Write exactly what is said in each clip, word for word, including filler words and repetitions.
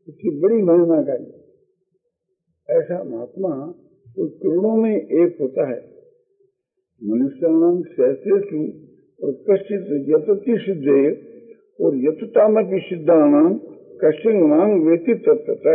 उसकी बड़ी महिमा का ऐसा महात्मा तो करोड़ों में एक होता है। मनुष्य नाम सहस्रेषु और कश्चित यतति सिद्धे और यततामपि सिद्धानाम कश्चिन मांग वेति तत्तः।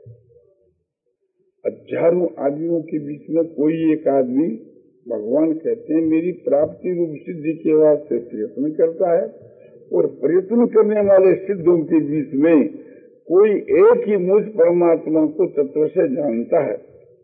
हजारों आदमियों के बीच में कोई एक आदमी भगवान कहते हैं मेरी प्राप्ति रूप सिद्धि के वास्ते प्रयत्न करता है, और प्रयत्न करने वाले सिद्धों के बीच में कोई एक ही मुझ परमात्मा को तत्व से जानता है।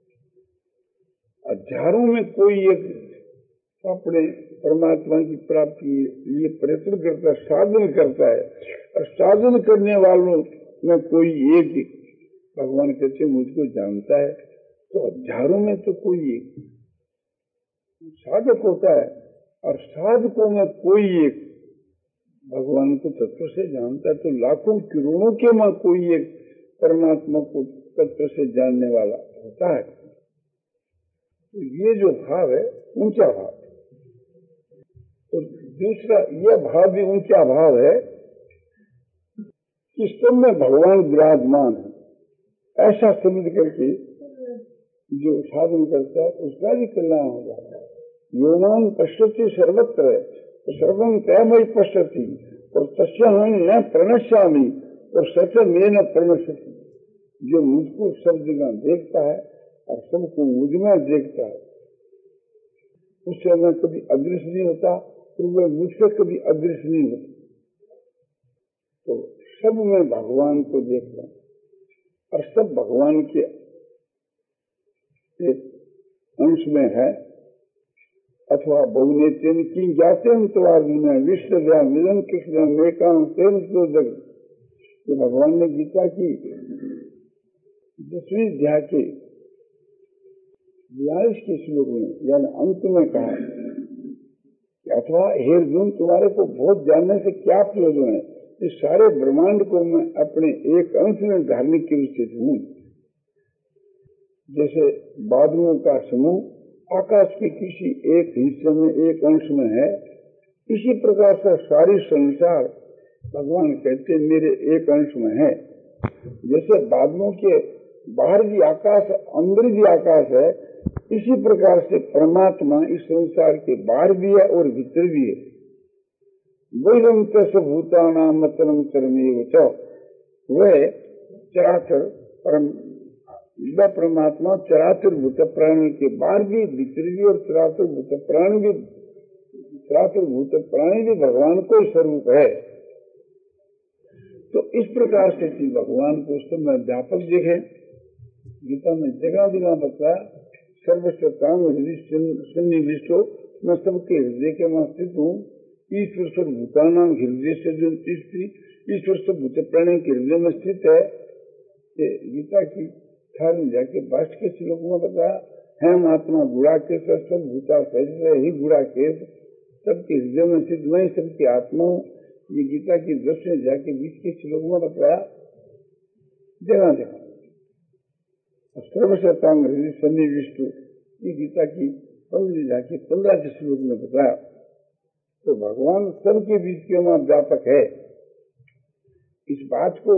हजारों में कोई एक अपने परमात्मा की प्राप्ति के लिए प्रयत्न करता है, साधन करता है, और साधन करने वालों में कोई एक भगवान कहते मुझको जानता है। तो हजारों में तो कोई एक साधक होता है, और साधकों में कोई एक भगवान को तत्व से जानता है। तो लाखों करोड़ों के में कोई एक परमात्मा को तत्व से जानने वाला होता है। तो ये जो भाव है ऊंचा भाव। तो दूसरा यह भाव भी ऊंचा भाव है कि सब में भगवान विराजमान है, ऐसा समझ करके जो साधन करता है उसका भी कल्याण हो जाता है। योमान पश्यति सर्वत्र सर्वं तयमयि पश्यति और तस्याहं न प्रणश्यामि और सच में न प्रणश्यति। जो मुझको सब जगह देखता है और सबको मुझ में देखता है, उससे मैं कभी अदृश्य नहीं होता, तो मैं मुझसे कभी अदृश्य नहीं होता। तो सब में भगवान को देखता है, और सब भगवान के एक अंश में है। अथवा बहुने तेन की जाते हैं तो आर्जुन विश्व व्याम मिलन कृष्ण मेकाम तेन तो जग। तो भगवान ने गीता की दसवीं अध्याय के बयालीस के श्लोक में यानी अंत में कहा कि अथवा हे अर्जुन तुम्हारे को बहुत जानने से क्या प्रयोजन है, इस सारे ब्रह्मांड को मैं अपने एक अंश में धारने की स्थित हूँ। जैसे बादलों का समूह आकाश के किसी एक हिस्से में एक अंश में है, इसी प्रकार से सारी संसार भगवान कहते मेरे एक अंश में है। जैसे बादलों के बाहर भी आकाश अंदर भी आकाश है, इसी प्रकार से परमात्मा इस संसार के बाहर भी है और भीतर भी है। वैरम तस् भूतानाम मतरम चरमेव च, वह चराचर परम वह परमात्मा चराचर भूत प्राणी के बाहर भी भीतर भी और चराचर भूत प्राणी भी चराचर भूत प्राणी भी भगवान को स्वरूप है। तो इस प्रकार से कि भगवान को समय व्यापक देखे। गीता में जगह जगह बताया सर्वस्वताम सन्निविष्टो, मैं सबके हृदय के में स्थित हूँ। ईश्वर सब भूतानाम हृदय से जो ईश्वर सब भूत प्राणी के हृदय में स्थित है। गीता की थाल में जाके भाष्य के श्लोक में बताया है महात्मा गुड़ा के सब भूता शरीर ही गुड़ा के सबके हृदय में स्थित वही सबकी आत्मा। ये गीता की दस में जाके बीस के श्लोक में बताया जगह जगह। सर्वशतांग हृदय सन्निविष्ट ये गीता की पंद्रह जाके पंद्रह के श्लोक में बताया। तो भगवान सबके बीच के वहां व्यापक है। इस बात को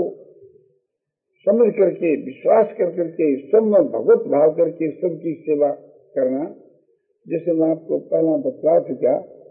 समझ करके विश्वास कर करके सब में भगवत भाव करके सबकी सेवा करना, जैसे मैं आपको पहला बतला चुका।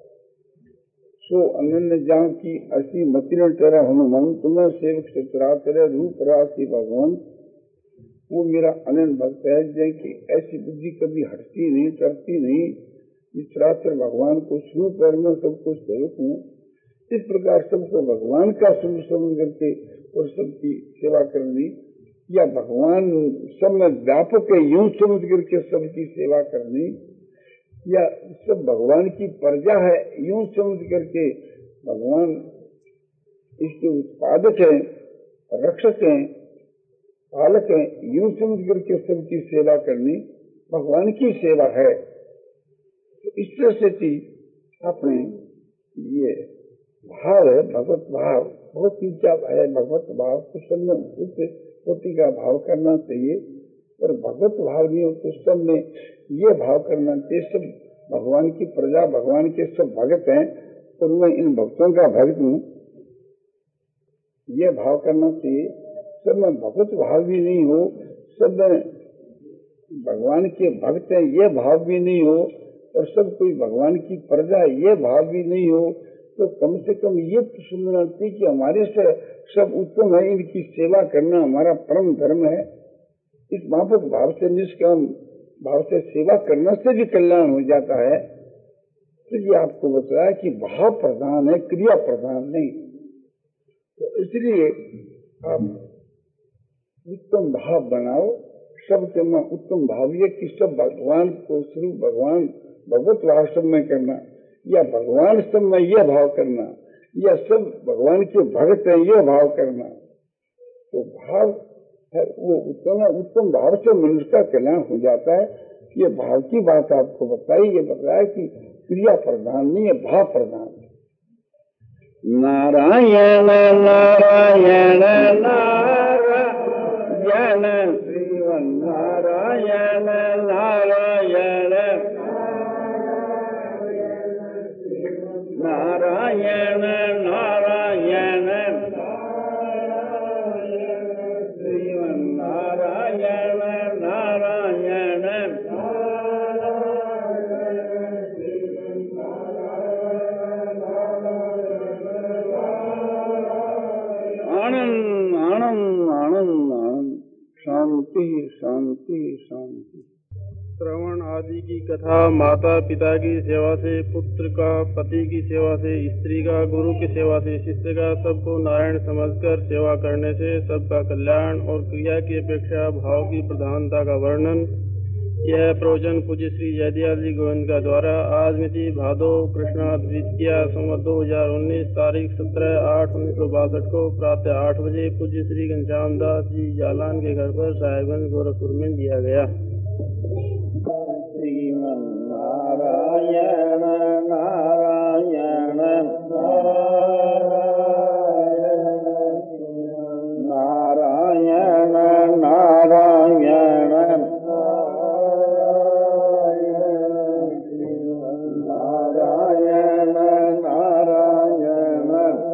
सो अनन्य जान की असी मतिरण तेरा हनुमान तुम्हें सेवक से चरा तेरे रूप राशि भगवान, वो मेरा अनन्य भक्त है जैसे ऐसी बुद्धि कभी हटती नहीं करती नहीं। इस चराचर भगवान को शुरू कर मैं सबको सेवक हूँ। इस प्रकार सबको भगवान का स्वरूप समझ करके और सबकी सेवा करनी, या भगवान सब में व्यापक है यूं समझ करके सबकी सेवा करनी, या सब भगवान की प्रजा है यूं समझ करके भगवान इसके उत्पादक हैं, रक्षक हैं, पालक हैं, यूं समझ करके सबकी सेवा करनी भगवान की सेवा है। तो इस तरह से अपने ये भाव है भगवत भाव, बहुत ऊंचा है भगवत भाव। तो सब में उच्च कोटि का भाव करना चाहिए, और भगवत भाव नहीं हो तो सब में ये भाव करना चाहिए सब भगवान की प्रजा भगवान के सब भक्त हैं और मैं इन भक्तों का भक्त हूँ, ये भाव करना चाहिए। सब में भगवत भाव भी नहीं हो, सब में भगवान के भक्त हैं ये भाव भी नहीं हो, और सब कोई भगवान की प्रजा ये भाव भी नहीं हो, तो कम से कम ये तो सुनना चाहिए कि हमारे से सब उत्तम है, इनकी सेवा करना हमारा परम धर्म है। इस माफक भाव से, निष्काम भाव से सेवा करने से भी कल्याण हो जाता है। तो ये आपको बताया कि भाव प्रधान है, क्रिया प्रधान नहीं। तो इसलिए आप उत्तम भाव बनाओ, सबके में उत्तम भाव ये कि सब भगवान को स्वरूप भगवान भगवत भाव सब में करना, या भगवान सब में यह भाव करना, या सब भगवान के भक्त है ये भाव करना। तो भाव है वो उत्तम उत्तम भाव से मनुष्य का कल्याण हो जाता है। ये भाव की बात आपको बताई, ये बताया कि क्रिया प्रधान नहीं है, भाव प्रधान है। नारायण नारायण नारायण श्रीमन नारायण नारायण नारायण नारायण श्रीमन नारायण नारायण आनंद आनंद आनंद आनंद, शांति शांति शांति। श्रवण आदि की कथा माता पिता की सेवा से, पुत्र का पति की सेवा से, स्त्री का गुरु की सेवा से, शिष्य का सबको नारायण समझकर सेवा करने से सबका कल्याण, और क्रिया की अपेक्षा भाव की प्रधानता का वर्णन। यह प्रवचन पूज्य श्री जयदयाल जी गोविंद का द्वारा आज मिति भादो कृष्णा द्वितीय संवत दो हजार उन्नीस तारीख सत्रह आठ उन्नीस सौ बासठ को प्रातः आठ बजे पूज्य श्री घनश्याम दास जी जालान के घर पर साहेबगंज गोरखपुर में दिया गया। श्रीमन नारायण नारायण नारायण नारायण नारायण नारायण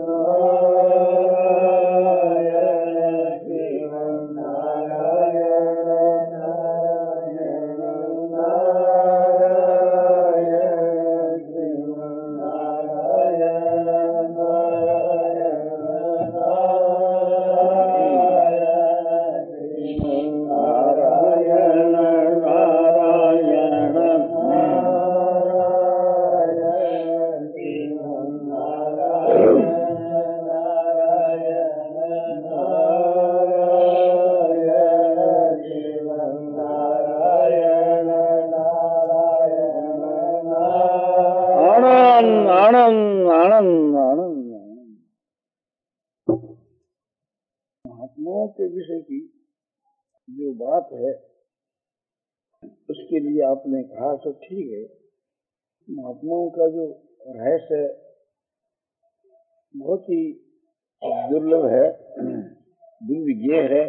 महात्माओं के विषय की जो बात है उसके लिए आपने कहा तो ठीक है। महात्माओं का जो रहस्य है बहुत ही दुर्लभ है, दुर्विज्ञ है।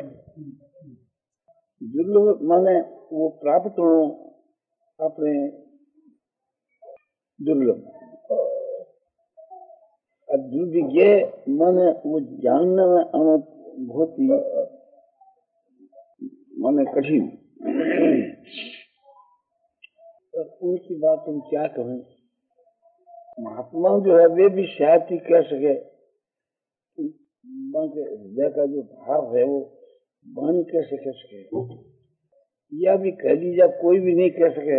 दुर्लभ माने वो प्राप्त हो अपने दुर्लभ, और दुर्विज्ञ माने वो जानने में आना बहुत ही माने कठिन। उनकी बात हम क्या कहें। महात्मा जो है वे भी शायद ही कह सके, हृदय का जो भाव है वो वाणी कैसे कह सके, या भी कह दीजिए कोई भी नहीं कह सके।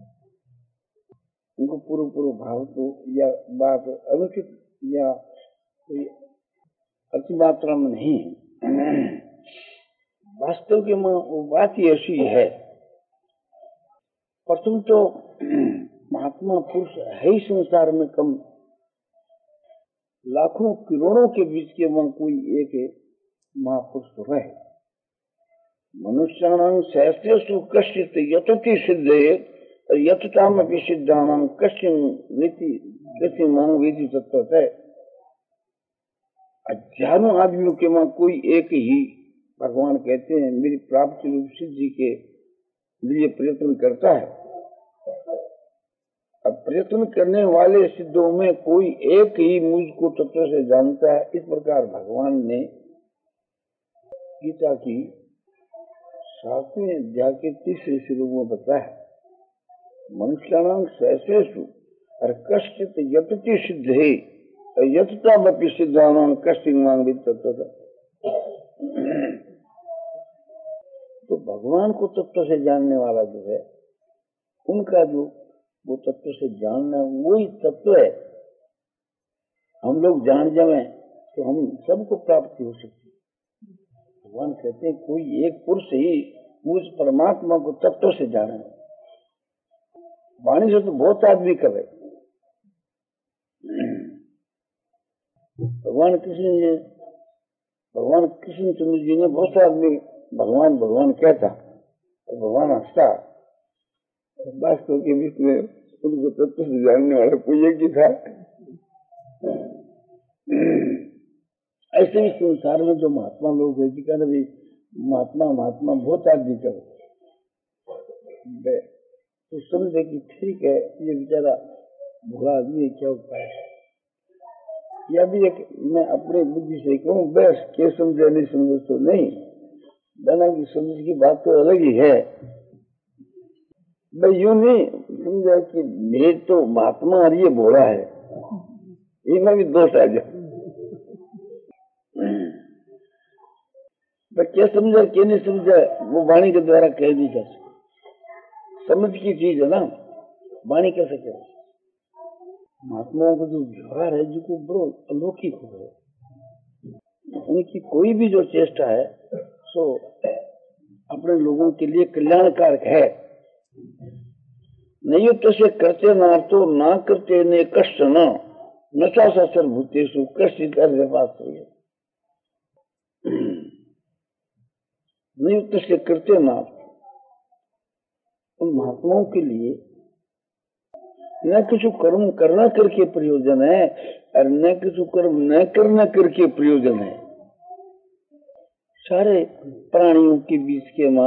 उनको पूर्व पूर्व भाव तो या बात अनुचित या कोई अति मात्रा में नहीं है। वास्तव के में वो बात ही ऐसी है। प्रथम तो महात्मा पुरुष है ही संसार में कम, लाखों करोड़ों के बीच के वहां कोई एक महापुरुष तो है। मनुष्याणां सहस्रेषु कश्चित् यतति सिद्धये यतताम अपि सिद्धानां कश्चिन् वेति कश्चिन् मां वेति तत्वतः। हजारों आदमियों के वहां कोई एक ही भगवान कहते हैं मेरी प्राप्ति रूप सिद्धि के लिए प्रयत्न करता है। अब प्रयत्न करने वाले सिद्धों में कोई एक ही मुझको तत्व से जानता है। इस प्रकार भगवान ने गीता की सातवें अध्याय के तीसरे श्लोक में बताया है, मनुष्याणां सहस्रेषु और कश्चित् यतति सिद्धे यततामपि सिद्धानां कश्चित् मां विद्यते। तो भगवान को तत्व से जानने वाला जो है, उनका जो वो तत्व से जानना वही तत्व है। हम लोग जान जाए तो हम सबको प्राप्ति हो सकती है। भगवान कहते हैं कोई एक पुरुष ही मुझ परमात्मा को तत्व से जाने, वाणी से तो बहुत आदमी करे। भगवान कृष्ण जी भगवान कृष्ण चंद्र जी ने बहुत आदमी भगवान भगवान कहता, भगवान हंसता, वास्तव के बीच में उनको तत्व से जानने वाला कोई एक ही था। ऐसे भी संसार में जो महात्मा लोग हैं, जी कहना भी महात्मा महात्मा बहुत आदमी करे, तो समझे कि ठीक है ये बेचारा भूला आदमी क्या उपाय है। या भी एक मैं अपनी बुद्धि से कहूँ, बस क्या समझे नहीं समझे तो नहीं, दाना की समझ की बात तो अलग ही है। भाई यूं नहीं समझा कि मेरे तो महात्मा और ये भोला है, इनमें भी दोष आ जाए। क्या समझा क्या नहीं समझा वो वाणी के द्वारा कह दी जा सकती, समझ की चीज है ना, वाणी कैसे कहे। महात्माओं का जो व्यवहार है जिनको बड़ो अलौकिक हो गए, उनकी कोई भी जो चेष्टा है सो अपने लोगों के लिए कल्याणकारक है। नहीं तो से करते ना तो ना करते ने कष्ट न नशा सर भूतेषु कष्ट कर बात है। नियुक्त से करते ना, उन महात्माओं के लिए न कुछ कर्म करना करके प्रयोजन है और न कुछ कर्म न करना करके प्रयोजन है। सारे प्राणियों के बीच के मां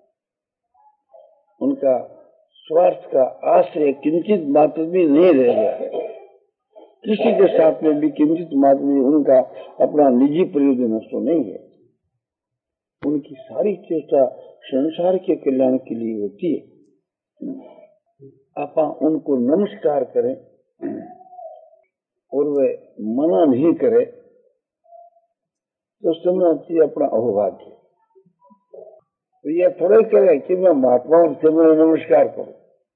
उनका स्वार्थ का आश्रय किंचित मात्र भी नहीं रह गया। किसी के साथ में भी किंचित मात्र भी उनका अपना निजी प्रयोजन तो नहीं है। उनकी सारी चेष्टा संसार के कल्याण के लिए होती है। आप उनको नमस्कार करें और वे मना नहीं करे तो समझना चाहिए अपना अहोभाग्य। तो यह थोड़ा करे कि मैं महात्माओं से मैं नमस्कार करूं,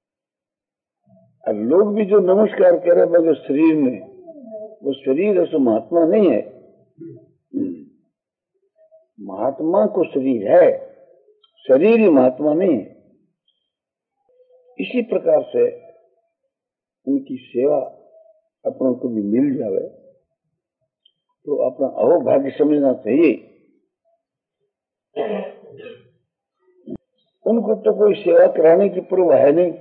और लोग भी जो नमस्कार करे मगर शरीर में, वो शरीर ऐसा महात्मा नहीं है। महात्मा को शरीर है, शरीर ही महात्मा नहीं है। इसी प्रकार से उनकी सेवा अपनों को भी मिल जावे तो अपना अहोभाग्य समझना चाहिए। उनको तो कोई सेवा कराने की परवाह है नहीं।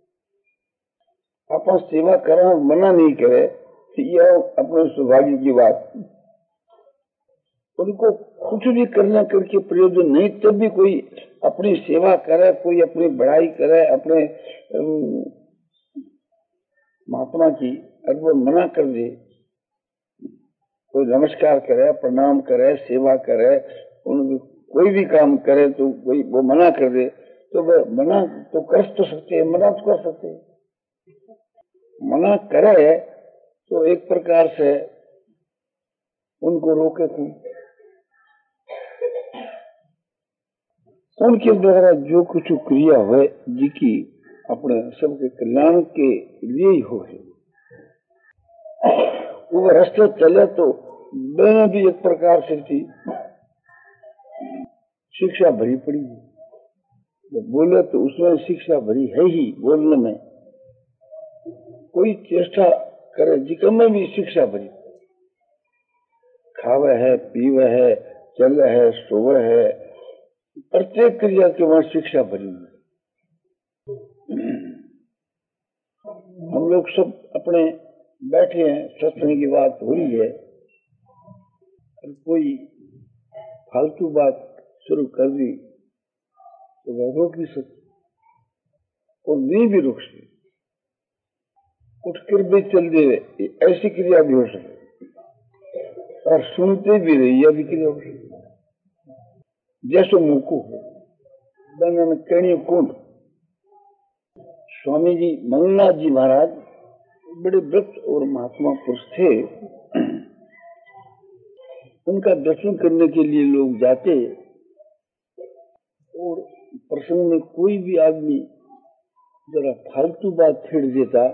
अपन सेवा करना मना नहीं करे तो यह अपने सौभाग्य की बात। उनको कुछ भी करना करके प्रयोजन नहीं, तब भी कोई अपनी सेवा करे, कोई अपनी बड़ाई करे अपने महात्मा की, और वो मना कर दे, कोई नमस्कार करे, प्रणाम करे, सेवा करे, उनको कोई भी काम करे तो कोई वो मना कर दे, तो वह मना तो कर तो सकते हैं, मना तो कर सकते हैं। मना करे तो एक प्रकार से उनको रोके तो उनके द्वारा जो कुछ क्रिया हुए जिसकी अपने सबके कल्याण के लिए ही हो है, वो रास्ते चले तो मैंने भी एक प्रकार से थी शिक्षा भरी पड़ी है। तो बोले तो उसमें शिक्षा भरी है ही, बोलने में कोई चेष्टा करे जिका में भी शिक्षा भरी। खावे है, पीवे है, चले है, सोवे है, प्रत्येक क्रिया के वहां शिक्षा भरी है। हम लोग सब अपने बैठे हैं, सत्संग की बात हो रही है, कोई फालतू बात शुरू कर दी तो वह रोक नहीं सकती और नहीं भी रोक सकती। उठ कर भी चल दे, ऐसी क्रिया भी हो सकती, और सुनते भी रही यह भी क्रिया हो सकती। जैसो मुकु हो बनन केणी कुंड। स्वामी जी मंगलनाथ जी महाराज बड़े वृत्त और महात्मा पुरुष थे। उनका दर्शन करने के लिए लोग जाते और प्रसंग में कोई भी आदमी जरा फालतू बात छेड़ देता,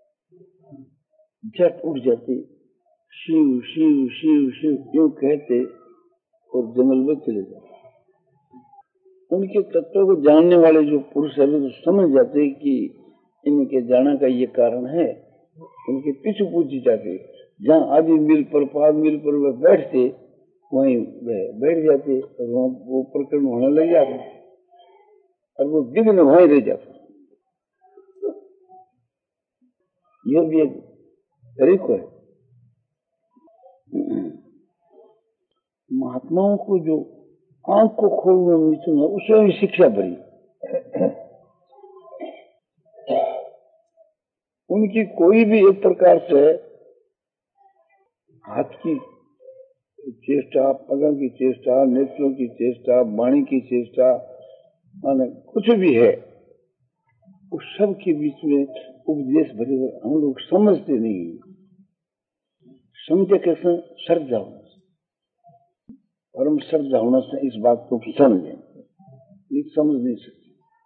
झट उठ जाते, शिव शिव शिव शिव यूं कहते और जंगल में चले जाते। उनके तत्वों को जानने वाले जो पुरुष है तो समझ जाते कि इनके जाना का ये कारण है। उनके पीछे पूछी जाते, जहाँ आदि मिल पर पाद मिल पर वह बैठते वहीं वह बैठ जाते और वहाँ वो प्रकरण होने लग जाते और वो विघ्न वहीं रह जाते। यह भी एक तरीका है। महात्माओं को जो आंख को खोलने में मिथुन है उसमें भी शिक्षा भरी। उनकी कोई भी एक प्रकार से हाथ की चेष्टा, पगों की चेष्टा, नेत्रों की चेष्टा, वाणी की चेष्टा, माने कुछ भी है उस सब के बीच में उपदेश भरे हुए हम लोग समझते नहीं। समझे कैसे? श्रद्धा होना, परम श्रद्धा होना से इस बात को समझें, नहीं समझ नहीं सकते।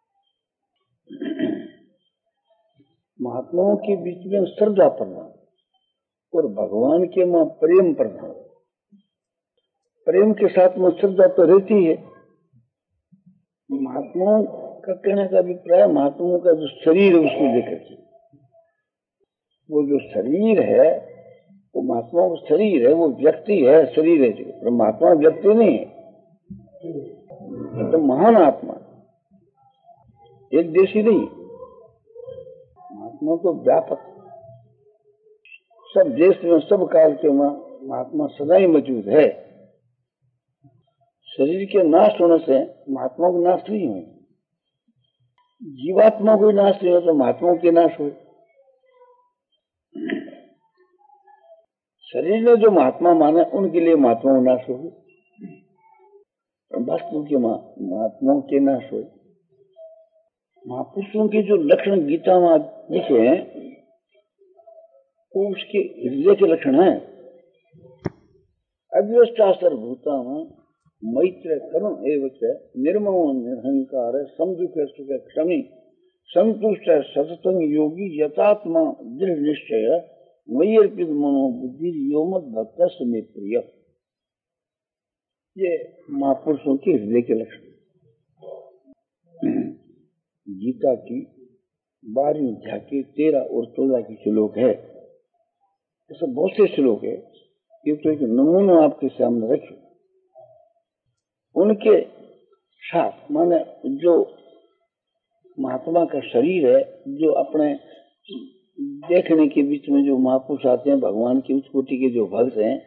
महात्माओं के बीच में श्रद्धा प्रधान और भगवान के मां प्रेम प्रधान। प्रेम के साथ में श्रद्धा तो रहती है। महात्माओं का कहने का अभिप्राय महात्माओं का जो शरीर है उसको लेकर के, वो जो शरीर है वो महात्मा का शरीर है, वो व्यक्ति है, शरीर है। जो महात्मा व्यक्ति नहीं है, तो महान आत्मा एक देशी नहीं। महात्मा तो व्यापक, सब देश में सब काल के महात्मा सदा ही मौजूद है। शरीर के नाश होने से महात्मा को नाश नहीं हुए, जीवात्मा को नाश नहीं हो तो महात्माओं के नाश हुए। शरीर ने जो महात्मा माने उनके लिए महात्मा नाश हो, वास्तु के महात्माओं के नाश हुए। महापुरुषों के जो लक्षण गीता में लिखे हैं वो उसके हृदय के लक्षण हैं। अव्यवस्था सर्वभूता मैत्र करुण एवं निर्ममो निरहंकार समदुख सुख क्षमी संतुष्ट सततंग योगी यथात्मा दृढ़ निश्चय वही अर्पित मनोबुद्धि यो मत भक्त में प्रिय। ये महापुरुषों के हृदय के लक्षण। गीता की बारहवीं अध्याय के तेरह और चौदह की श्लोक है। ऐसे बहुत से श्लोक है, ये तो एक नमूना आपके सामने रखिए। उनके साथ माने जो महात्मा का शरीर है, जो अपने देखने के बीच में जो महापुरुष आते हैं, भगवान की उच्च कोटि के जो भक्त हैं,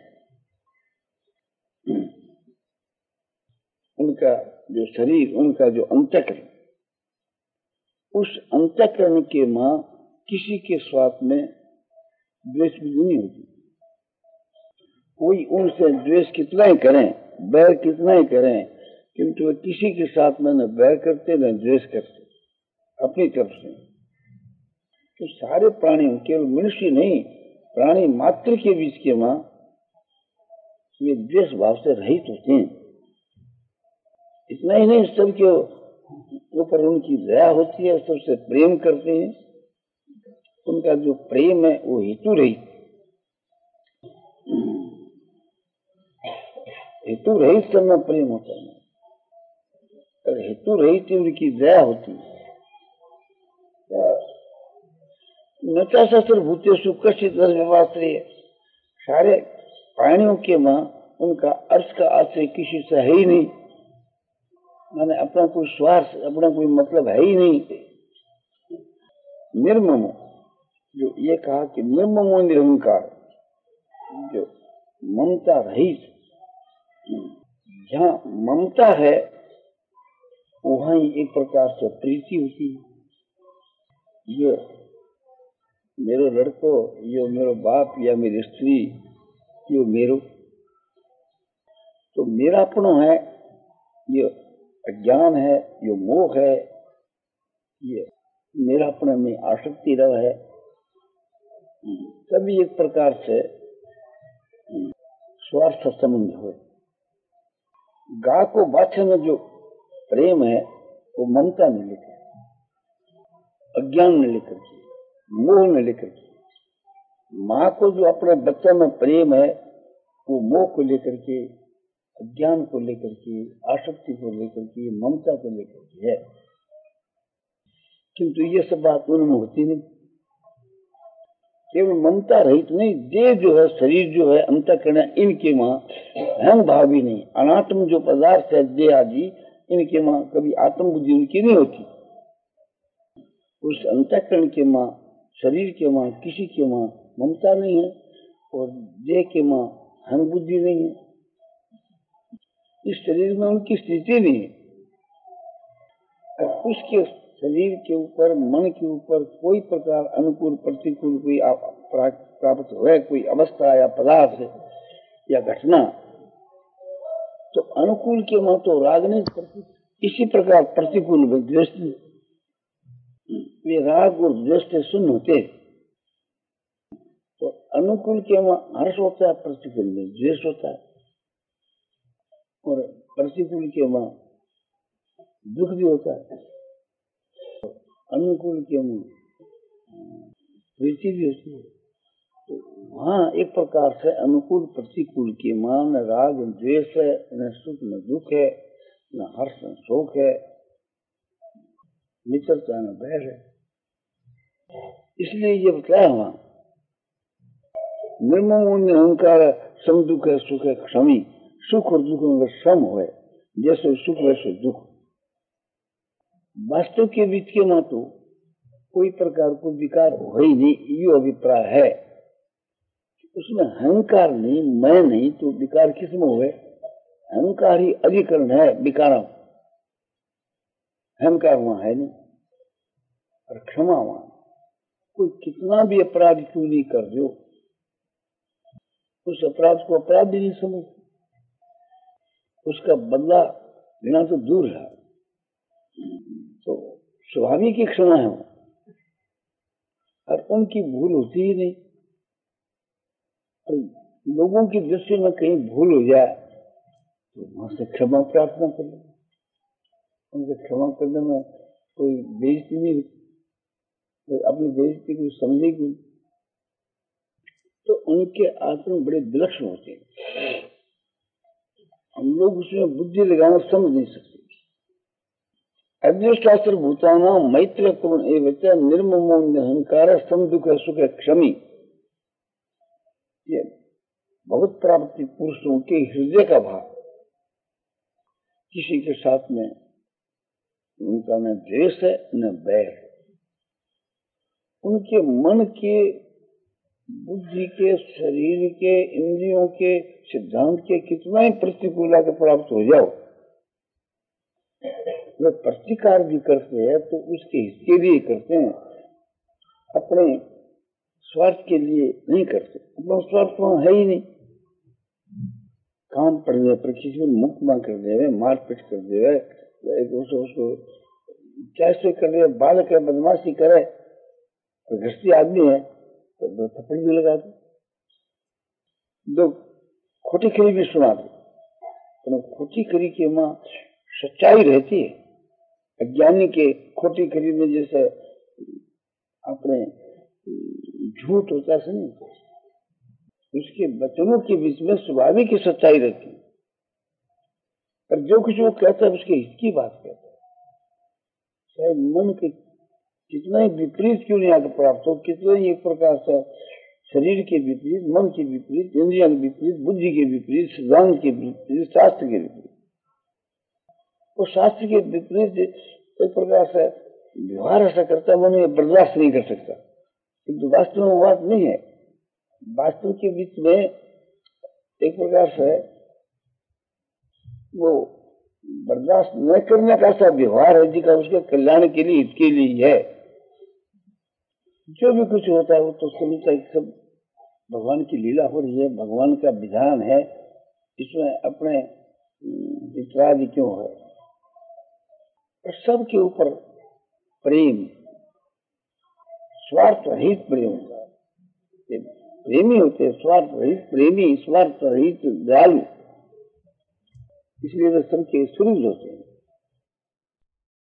उनका जो शरीर, उनका जो अंतःकरण, उस अंतःकरण के मां किसी के स्वाद में द्वेष भी नहीं होती। कोई उनसे द्वेष कितना ही करें, बैर कितना ही करें, किंतु वे किसी के साथ में न बैर करते न द्वेष करते अपनी तरफ से। तो सारे प्राणियों, केवल मनुष्य नहीं, प्राणी मात्र के बीच के मां वे द्वेष भाव से रहित होते हैं। इतना ही नहीं, सबके ऊपर उनकी दया होती है, सबसे प्रेम करते हैं। उनका जो प्रेम है वो हेतु रहित, हेतु रहित सब में प्रेम होता है, और हेतु रहित उनकी दया होती है। नचा शस्त्र भूतेषु कश्चित् व्यवाश्रय, सारे प्राणियों के मां उनका अर्थ का आश्रय किसी से है ही नहीं। माने अपना कोई स्वार्थ, अपना कोई मतलब है ही नहीं। निर्ममो, जो ये कहा कि निर्ममो निरहंकार, जो ममता रहित, जहाँ ममता है वहाँ ही एक प्रकार से प्रीति होती है। ये मेरो लड़को, यो मेरो बाप या मेरी स्त्री, यो मेरो, तो मेरापनो है ये अज्ञान है, ये मोह है, ये मेरा अपने में आसक्ति रह है, सभी एक प्रकार से स्वार्थ संबंध हो। गा को बाछे में जो प्रेम है वो ममता ने लेकर, अज्ञान ने लेकर के, मोह ने लेकर के। माँ को जो अपने बच्चे में प्रेम है वो मोह को लेकर के, अज्ञान को लेकर के, आसक्ति को लेकर के, ममता को लेकर के है। किंतु ये सब बात उनमें होती नहीं। केवल ममता रहित नहीं, देह जो है, शरीर जो है, अंतःकरण, इनके माँ अहम भाव भी नहीं। अनात्म जो पदार्थ है, देह आदि, इनके माँ कभी आत्म बुद्धि उनकी नहीं होती। उस अंतःकरण के माँ, शरीर के माँ, किसी के माँ ममता नहीं है, और देह के माँ अहम बुद्धि नहीं है। इस शरीर में उनकी स्थिति नहीं है। उसके शरीर के ऊपर, मन के ऊपर कोई प्रकार अनुकूल प्रतिकूल कोई प्राप्त हो, कोई अवस्था या पदार्थ या घटना, तो अनुकूल के मां तो राग नहीं करती, इसी प्रकार प्रतिकूल में द्वेष नहीं। वे राग और द्वेष से शून्य होते। तो अनुकूल के मां हर्ष होता है, प्रतिकूल में द्वेष होता है, और प्रतिकूल के मां दुख भी होता है। अनुकूल के में प्रीति भी होती है। तो वहाँ एक प्रकार से अनुकूल प्रतिकूल के मान राग द्वेष है, न सुख न दुख है, न हर्ष न शोक है, मित्रता न बैर है। इसलिए ये बताया वहाँ निर्मम अहंकार सम दुख है, सुख है क्षमी। सुख और दुख में सम हो, जैसे सुख वैसे दुख। वास्तव के बीच के मां तो कोई प्रकार को विकार हो ही नहीं, ये अभिप्राय है। उसमें अहंकार नहीं, मैं नहीं, तो विकार किसमें हुए? अहंकार ही अधिकरण है विकार, अहंकार वहां है नहीं। और क्षमा वहां, कोई कितना भी अपराध क्यों नहीं कर दो, उस अपराध को अपराध ही नहीं समझ, उसका बदला लेना तो दूर है। तो स्वाभाविक की क्षमा है वो, और उनकी भूल होती ही नहीं। और लोगों की दृष्टि में कहीं भूल हो जाए तो वहां से क्षमा प्रार्थना कर लो। उनसे क्षमा करने में कोई बेइज्जती नहीं होती, तो अपनी बेइज्जती को समझेगी। तो उनके आचरण बड़े विलक्षण होते हैं, हम लोग उसमें बुद्धि लगाना समझ नहीं सकते। अद्वैशास्त्र भूताना मैत्र करुण एवं निर्ममो अहंकार सम दुख सुख क्षमी। ये बहुत प्राप्ति पुरुषों के हृदय का भाव। किसी के साथ में उनका न द्वेष है न बैर। उनके मन के, बुद्धि के, शरीर के, इंद्रियों के, सिद्धांत के कितना ही प्रतिकूलता के प्राप्त हो जाओ, वे प्रतिकार भी करते हैं तो उसके हित के लिए करते हैं, अपने स्वार्थ के लिए नहीं करते। अपना स्वार्थ वहां है ही नहीं। काम पड़ने पर किसी को मुक्त मां कर दे, मारपीट कर दे, उसको उसको कैसे कर दे, बालक है, बदमाशी करे, गृहस्थी आदमी है तो दो थप्पड़ भी लगा दो, दो खोटी खरी भी सुना दो। तो खोटी खरी की मां सच्चाई रहती है। अज्ञानी के खोटी खरी में जैसे अपने झूठ होता है, नहीं, उसके वचनों के बीच में स्वाभाविक की सच्चाई रहती है। पर जो कुछ वो कहता है उसके हित की बात कहता है, चाहे मन के कितना ही विपरीत क्यों नहीं आगे प्राप्त हो, कितना ही एक प्रकार से शरीर के विपरीत, मन के विपरीत, इंद्रिया के विपरीत, बुद्धि के विपरीत, सिद्धांत के विपरीत, शास्त्र के विपरीत। वो शास्त्र के विपरीत एक प्रकार से व्यवहार ऐसा करता है, वो बर्दाश्त नहीं कर सकता। किंतु वास्तव में बात नहीं है। वास्तव के बीच में एक प्रकार से वो बर्दाश्त न करने का ऐसा व्यवहार है जिसका उसके कल्याण के लिए, हित के लिए है। जो भी कुछ होता है वो तो समझता है सब भगवान की लीला हो रही है, भगवान का विधान है, इसमें अपने इतराज क्यों है? और सबके ऊपर प्रेम, स्वार्थ रहित प्रेम होगा। प्रेमी होते स्वार्थ रहित, प्रेमी स्वार्थ रहित दयालु, इसलिए वे सबके सूरज होते हैं।